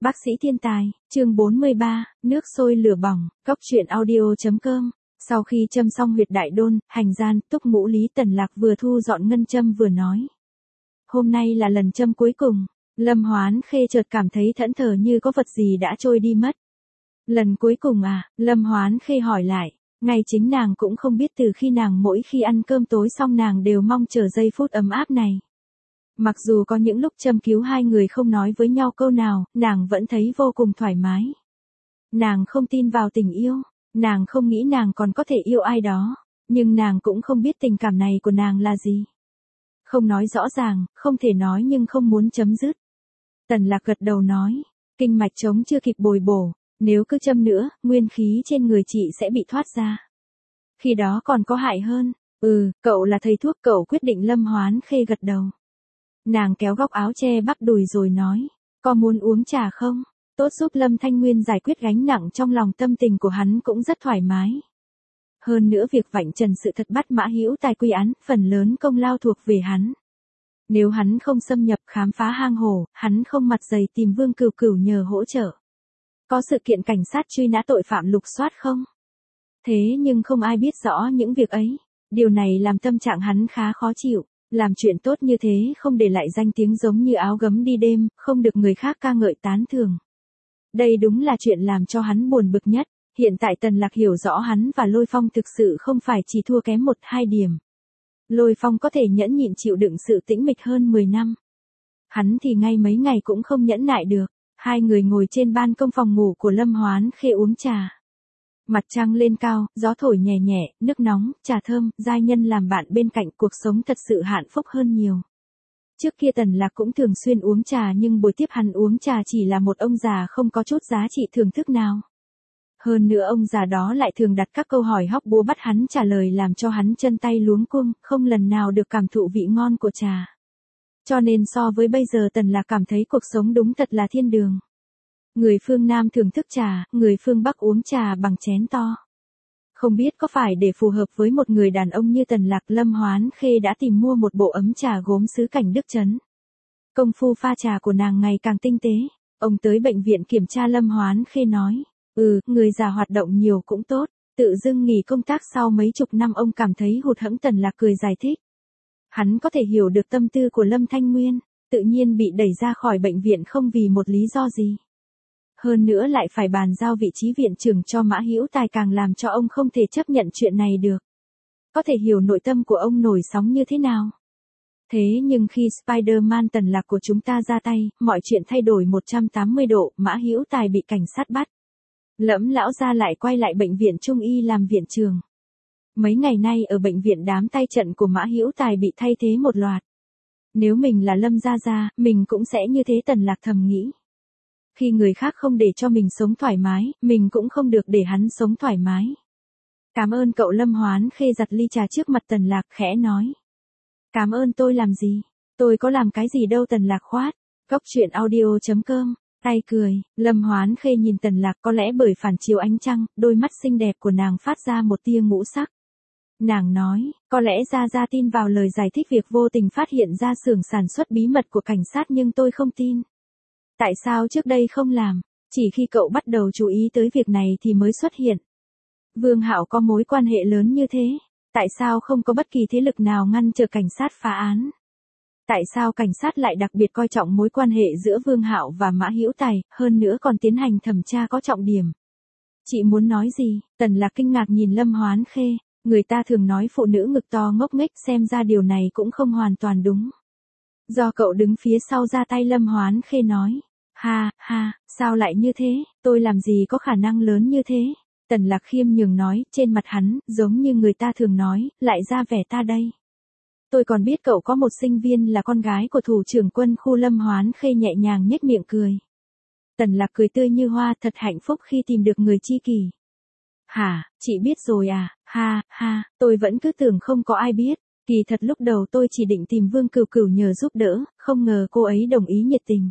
Bác sĩ thiên tài, chương 43, nước sôi lửa bỏng, góc truyện audio.com. Sau khi châm xong huyệt đại đôn, hành gian, túc ngũ Lý Tần Lạc vừa thu dọn ngân châm vừa nói. Hôm nay là lần châm cuối cùng, Lâm Hoán Khê chợt cảm thấy thẫn thờ như có vật gì đã trôi đi mất. Lần cuối cùng à, Lâm Hoán Khê hỏi lại, ngay chính nàng cũng không biết từ khi nàng mỗi khi ăn cơm tối xong nàng đều mong chờ giây phút ấm áp này. Mặc dù có những lúc châm cứu hai người không nói với nhau câu nào, nàng vẫn thấy vô cùng thoải mái. Nàng không tin vào tình yêu, nàng không nghĩ nàng còn có thể yêu ai đó, nhưng nàng cũng không biết tình cảm này của nàng là gì. Không nói rõ ràng, không thể nói nhưng không muốn chấm dứt. Tần Lạc gật đầu nói, kinh mạch trống chưa kịp bồi bổ, nếu cứ châm nữa, nguyên khí trên người chị sẽ bị thoát ra. Khi đó còn có hại hơn. Cậu là thầy thuốc, cậu quyết định. Lâm Hoán Khê gật đầu. Nàng kéo góc áo che bắp đùi rồi nói, có muốn uống trà không? Tốt giúp Lâm Thanh Nguyên giải quyết gánh nặng trong lòng, tâm tình của hắn cũng rất thoải mái. Hơn nữa việc vạch trần sự thật bắt Mã Hữu Tài quy án, phần lớn công lao thuộc về hắn. Nếu hắn không xâm nhập khám phá hang hổ, hắn không mặt dày tìm Vương Cửu Cửu nhờ hỗ trợ. Có sự kiện cảnh sát truy nã tội phạm lục soát không? Thế nhưng không ai biết rõ những việc ấy. Điều này làm tâm trạng hắn khá khó chịu. Làm chuyện tốt như thế không để lại danh tiếng giống như áo gấm đi đêm, không được người khác ca ngợi tán thưởng. Đây đúng là chuyện làm cho hắn buồn bực nhất. Hiện tại Tần Lạc hiểu rõ hắn và Lôi Phong thực sự không phải chỉ thua kém 1-2 điểm. Lôi Phong có thể nhẫn nhịn chịu đựng sự tĩnh mịch hơn 10 năm. Hắn thì ngay mấy ngày cũng không nhẫn nại được. Hai người ngồi trên ban công phòng ngủ của Lâm Hoán Khê uống trà. Mặt trăng lên cao, gió thổi nhẹ nhẹ, nước nóng, trà thơm, giai nhân làm bạn bên cạnh, cuộc sống thật sự hạnh phúc hơn nhiều. Trước kia Tần Lạc cũng thường xuyên uống trà nhưng buổi tiếp hắn uống trà chỉ là một ông già không có chút giá trị thưởng thức nào. Hơn nữa ông già đó lại thường đặt các câu hỏi hóc búa bắt hắn trả lời làm cho hắn chân tay luống cuống, không lần nào được cảm thụ vị ngon của trà. Cho nên so với bây giờ Tần Lạc cảm thấy cuộc sống đúng thật là thiên đường. Người phương Nam thưởng thức trà, người phương Bắc uống trà bằng chén to. Không biết có phải để phù hợp với một người đàn ông như Tần Lạc, Lâm Hoán Khê đã tìm mua một bộ ấm trà gốm sứ Cảnh Đức Trấn. Công phu pha trà của nàng ngày càng tinh tế. Ông tới bệnh viện kiểm tra, Lâm Hoán Khê nói, người già hoạt động nhiều cũng tốt, tự dưng nghỉ công tác sau mấy chục năm ông cảm thấy hụt hẫng. Tần Lạc cười giải thích. Hắn có thể hiểu được tâm tư của Lâm Thanh Nguyên, tự nhiên bị đẩy ra khỏi bệnh viện không vì một lý do gì. Hơn nữa lại phải bàn giao vị trí viện trưởng cho Mã Hữu Tài càng làm cho ông không thể chấp nhận chuyện này được. Có thể hiểu nội tâm của ông nổi sóng như thế nào. Thế nhưng khi Spider-Man Tần Lạc của chúng ta ra tay, mọi chuyện thay đổi 180 độ, Mã Hữu Tài bị cảnh sát bắt. Lẫm lão gia lại quay lại bệnh viện Trung y làm viện trưởng. Mấy ngày nay ở bệnh viện đám tay trận của Mã Hữu Tài bị thay thế một loạt. Nếu mình là Lâm gia gia, mình cũng sẽ như thế. Tần Lạc thầm nghĩ. Khi người khác không để cho mình sống thoải mái, mình cũng không được để hắn sống thoải mái. Cảm ơn cậu. Lâm Hoán Khê giặt ly trà trước mặt Tần Lạc khẽ nói. Cảm ơn tôi làm gì? Tôi có làm cái gì đâu. Tần Lạc khoát. Góc truyện audio.com. Tay cười, Lâm Hoán Khê nhìn Tần Lạc, có lẽ bởi phản chiếu ánh trăng, đôi mắt xinh đẹp của nàng phát ra một tia ngũ sắc. Nàng nói, có lẽ Gia Gia tin vào lời giải thích việc vô tình phát hiện ra xưởng sản xuất bí mật của cảnh sát nhưng tôi không tin. Tại sao trước đây không làm? Chỉ khi cậu bắt đầu chú ý tới việc này thì mới xuất hiện. Vương Hạo có mối quan hệ lớn như thế, tại sao không có bất kỳ thế lực nào ngăn trở cảnh sát phá án? Tại sao cảnh sát lại đặc biệt coi trọng mối quan hệ giữa Vương Hạo và Mã Hữu Tài, hơn nữa còn tiến hành thẩm tra có trọng điểm? Chị muốn nói gì? Tần Lạc kinh ngạc nhìn Lâm Hoán Khê, người ta thường nói phụ nữ ngực to ngốc nghếch, xem ra điều này cũng không hoàn toàn đúng. Do cậu đứng phía sau ra tay. Lâm Hoán Khê nói. Ha, sao lại như thế, tôi làm gì có khả năng lớn như thế. Tần Lạc khiêm nhường nói, trên mặt hắn, giống như người ta thường nói, lại ra vẻ ta đây. Tôi còn biết cậu có một sinh viên là con gái của thủ trưởng quân khu. Lâm Hoán Khê nhẹ nhàng nhếch miệng cười. Tần Lạc cười tươi như hoa, thật hạnh phúc khi tìm được người tri kỷ. Hả, chị biết rồi à? Ha, tôi vẫn cứ tưởng không có ai biết. Kỳ thật lúc đầu tôi chỉ định tìm Vương Cửu Cửu nhờ giúp đỡ, không ngờ cô ấy đồng ý nhiệt tình.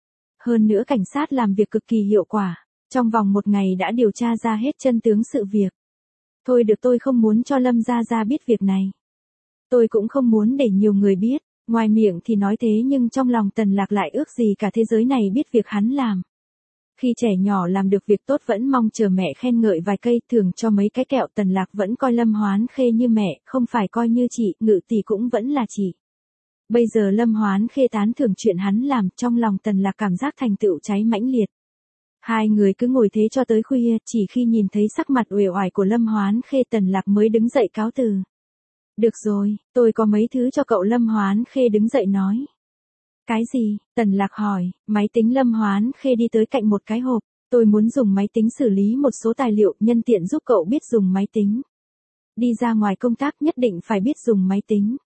Hơn nữa cảnh sát làm việc cực kỳ hiệu quả, trong vòng 1 ngày đã điều tra ra hết chân tướng sự việc. Thôi được, tôi không muốn cho Lâm gia gia biết việc này. Tôi cũng không muốn để nhiều người biết, ngoài miệng thì nói thế nhưng trong lòng Tần Lạc lại ước gì cả thế giới này biết việc hắn làm. Khi trẻ nhỏ làm được việc tốt vẫn mong chờ mẹ khen ngợi vài cây, thường cho mấy cái kẹo. Tần Lạc vẫn coi Lâm Hoán Khê như mẹ, không phải coi như chị, Ngự tỷ cũng vẫn là chị. Bây giờ Lâm Hoán Khê tán thưởng chuyện hắn làm, trong lòng Tần Lạc cảm giác thành tựu cháy mãnh liệt. Hai người cứ ngồi thế cho tới khuya, chỉ khi nhìn thấy sắc mặt uể oải của Lâm Hoán Khê, Tần Lạc mới đứng dậy cáo từ. Được rồi, tôi có mấy thứ cho cậu. Lâm Hoán Khê đứng dậy nói. Cái gì? Tần Lạc hỏi. Máy tính. Lâm Hoán Khê đi tới cạnh một cái hộp. Tôi muốn dùng máy tính xử lý một số tài liệu, nhân tiện giúp cậu biết dùng máy tính. Đi ra ngoài công tác nhất định phải biết dùng máy tính.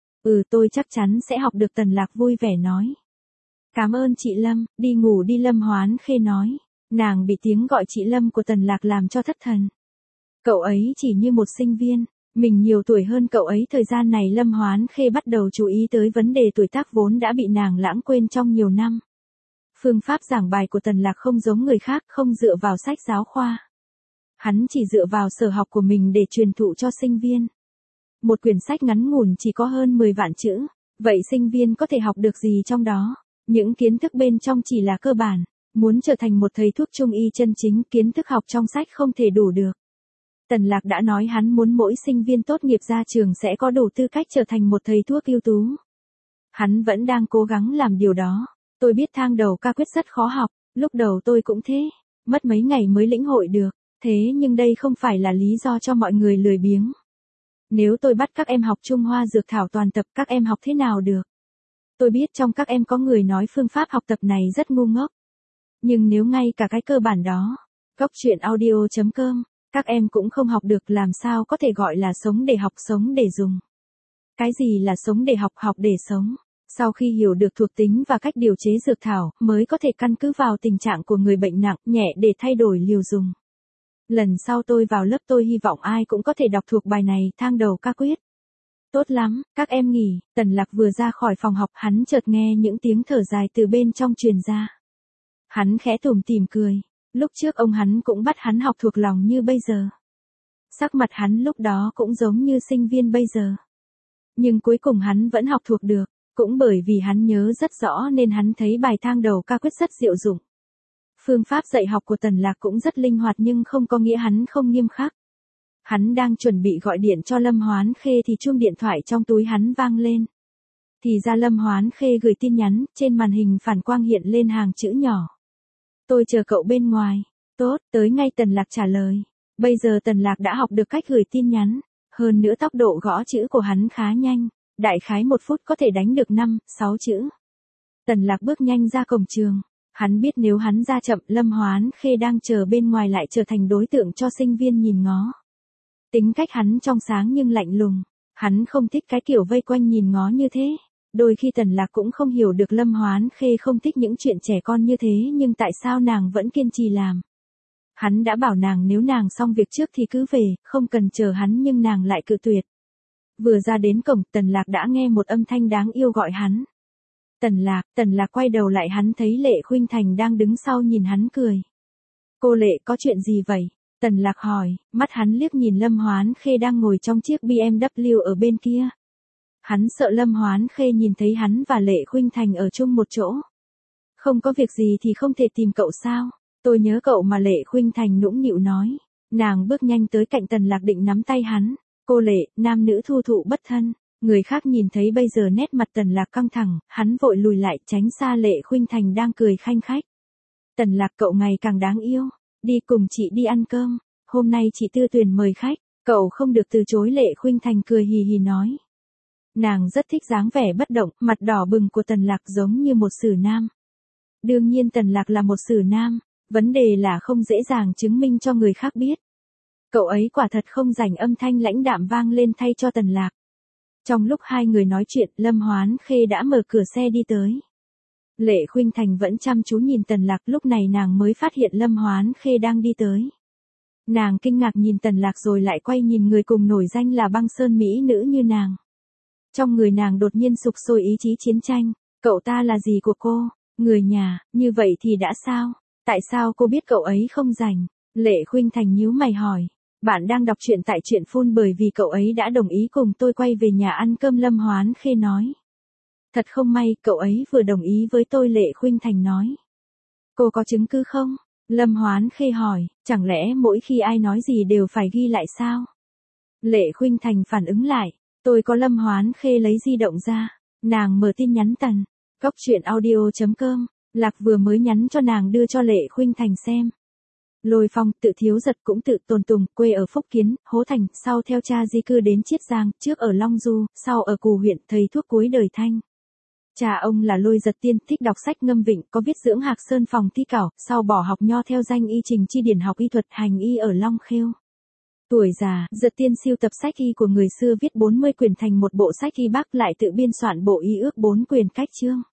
Tôi chắc chắn sẽ học được. Tần Lạc vui vẻ nói. Cảm ơn chị Lâm, đi ngủ đi. Lâm Hoán Khê nói. Nàng bị tiếng gọi chị Lâm của Tần Lạc làm cho thất thần. Cậu ấy chỉ như một sinh viên, mình nhiều tuổi hơn cậu ấy. Thời gian này Lâm Hoán Khê bắt đầu chú ý tới vấn đề tuổi tác vốn đã bị nàng lãng quên trong nhiều năm. Phương pháp giảng bài của Tần Lạc không giống người khác, không dựa vào sách giáo khoa. Hắn chỉ dựa vào sở học của mình để truyền thụ cho sinh viên. Một quyển sách ngắn ngủn chỉ có hơn 10 vạn chữ, vậy sinh viên có thể học được gì trong đó? Những kiến thức bên trong chỉ là cơ bản. Muốn trở thành một thầy thuốc trung y chân chính, kiến thức học trong sách không thể đủ được. Tần Lạc đã nói hắn muốn mỗi sinh viên tốt nghiệp ra trường sẽ có đủ tư cách trở thành một thầy thuốc ưu tú. Hắn vẫn đang cố gắng làm điều đó. Tôi biết thang đầu ca quyết rất khó học, lúc đầu tôi cũng thế, mất mấy ngày mới lĩnh hội được, thế nhưng đây không phải là lý do cho mọi người lười biếng. Nếu tôi bắt các em học Trung Hoa dược thảo toàn tập, các em học thế nào được? Tôi biết trong các em có người nói phương pháp học tập này rất ngu ngốc. Nhưng nếu ngay cả cái cơ bản đó, Goctruyện.audio.com, các em cũng không học được, làm sao có thể gọi là sống để học, sống để dùng? Cái gì là sống để học, học để sống? Sau khi hiểu được thuộc tính và cách điều chế dược thảo, mới có thể căn cứ vào tình trạng của người bệnh nặng, nhẹ để thay đổi liều dùng. Lần sau tôi vào lớp tôi hy vọng ai cũng có thể đọc thuộc bài này, thang đầu ca quyết. Tốt lắm, các em nghỉ. Tần Lạc vừa ra khỏi phòng học, hắn chợt nghe những tiếng thở dài từ bên trong truyền ra. Hắn khẽ tủm tỉm cười. Lúc trước ông hắn cũng bắt hắn học thuộc lòng như bây giờ. Sắc mặt hắn lúc đó cũng giống như sinh viên bây giờ. Nhưng cuối cùng hắn vẫn học thuộc được. Cũng bởi vì hắn nhớ rất rõ nên hắn thấy bài thang đầu ca quyết rất diệu dụng. Phương pháp dạy học của Tần Lạc cũng rất linh hoạt nhưng không có nghĩa hắn không nghiêm khắc. Hắn đang chuẩn bị gọi điện cho Lâm Hoán Khê thì chuông điện thoại trong túi hắn vang lên. Thì ra Lâm Hoán Khê gửi tin nhắn, trên màn hình phản quang hiện lên hàng chữ nhỏ. Tôi chờ cậu bên ngoài. Tốt, tới ngay. Tần Lạc trả lời. Bây giờ Tần Lạc đã học được cách gửi tin nhắn. Hơn nữa tốc độ gõ chữ của hắn khá nhanh. Đại khái 1 phút có thể đánh được 5, 6 chữ. Tần Lạc bước nhanh ra cổng trường. Hắn biết nếu hắn ra chậm, Lâm Hoán Khê đang chờ bên ngoài lại trở thành đối tượng cho sinh viên nhìn ngó. Tính cách hắn trong sáng nhưng lạnh lùng. Hắn không thích cái kiểu vây quanh nhìn ngó như thế. Đôi khi Tần Lạc cũng không hiểu được Lâm Hoán Khê không thích những chuyện trẻ con như thế nhưng tại sao nàng vẫn kiên trì làm. Hắn đã bảo nàng nếu nàng xong việc trước thì cứ về, không cần chờ hắn nhưng nàng lại cự tuyệt. Vừa ra đến cổng, Tần Lạc đã nghe một âm thanh đáng yêu gọi hắn. Tần Lạc quay đầu lại, hắn thấy Lệ Khuynh Thành đang đứng sau nhìn hắn cười. Cô Lệ, có chuyện gì vậy? Tần Lạc hỏi, mắt hắn liếc nhìn Lâm Hoán Khê đang ngồi trong chiếc BMW ở bên kia. Hắn sợ Lâm Hoán Khê nhìn thấy hắn và Lệ Khuynh Thành ở chung một chỗ. Không có việc gì thì không thể tìm cậu sao? Tôi nhớ cậu mà. Lệ Khuynh Thành nũng nịu nói. Nàng bước nhanh tới cạnh Tần Lạc định nắm tay hắn. Cô Lệ, nam nữ thu thụ bất thân. Người khác nhìn thấy bây giờ nét mặt Tần Lạc căng thẳng, hắn vội lùi lại tránh xa Lệ Khuynh Thành đang cười khanh khách. Tần Lạc, cậu ngày càng đáng yêu. Đi cùng chị đi ăn cơm. Hôm nay chị Tư Tuyền mời khách, cậu không được từ chối. Lệ Khuynh Thành cười hì hì nói. Nàng rất thích dáng vẻ bất động, mặt đỏ bừng của Tần Lạc giống như một sử nam. Đương nhiên Tần Lạc là một sử nam, vấn đề là không dễ dàng chứng minh cho người khác biết. Cậu ấy quả thật không rảnh. Âm thanh lãnh đạm vang lên thay cho Tần Lạc. Trong lúc hai người nói chuyện, Lâm Hoán Khê đã mở cửa xe đi tới. Lệ Khuynh Thành vẫn chăm chú nhìn Tần Lạc, lúc này nàng mới phát hiện Lâm Hoán Khê đang đi tới. Nàng kinh ngạc nhìn Tần Lạc rồi lại quay nhìn người cùng nổi danh là băng sơn mỹ nữ như nàng. Trong người nàng đột nhiên sục sôi ý chí chiến tranh. Cậu ta là gì của cô? Người nhà, như vậy thì đã sao? Tại sao cô biết cậu ấy không rảnh? Lệ Khuynh Thành nhíu mày hỏi. Bạn đang đọc truyện tại truyện phun bởi vì cậu ấy đã đồng ý cùng tôi quay về nhà ăn cơm. Lâm Hoán Khê nói. Thật không may, cậu ấy vừa đồng ý với tôi. Lệ Khuynh Thành nói. Cô có chứng cứ không? Lâm Hoán Khê hỏi, chẳng lẽ mỗi khi ai nói gì đều phải ghi lại sao? Lệ Khuynh Thành phản ứng lại, tôi có. Lâm Hoán Khê lấy di động ra, nàng mở tin nhắn tần, cóc truyện audio.com, Lạc vừa mới nhắn cho nàng đưa cho Lệ Khuynh Thành xem. Lôi Phong, tự Thiếu Giật cũng tự Tôn Tùng, quê ở Phúc Kiến, Hố Thành, sau theo cha di cư đến Chiết Giang, trước ở Long Du, sau ở Cù huyện, thầy thuốc cuối đời Thanh. Cha ông là Lôi Giật Tiên, thích đọc sách ngâm vịnh, có viết dưỡng Hạc Sơn phòng thi cảo, sau bỏ học nho theo danh y trình chi điển học y thuật hành y ở Long Khêu. Tuổi già, Giật Tiên siêu tập sách y của người xưa viết 40 quyển thành một bộ sách y Bắc, lại tự biên soạn bộ y ước 4 quyển cách chương.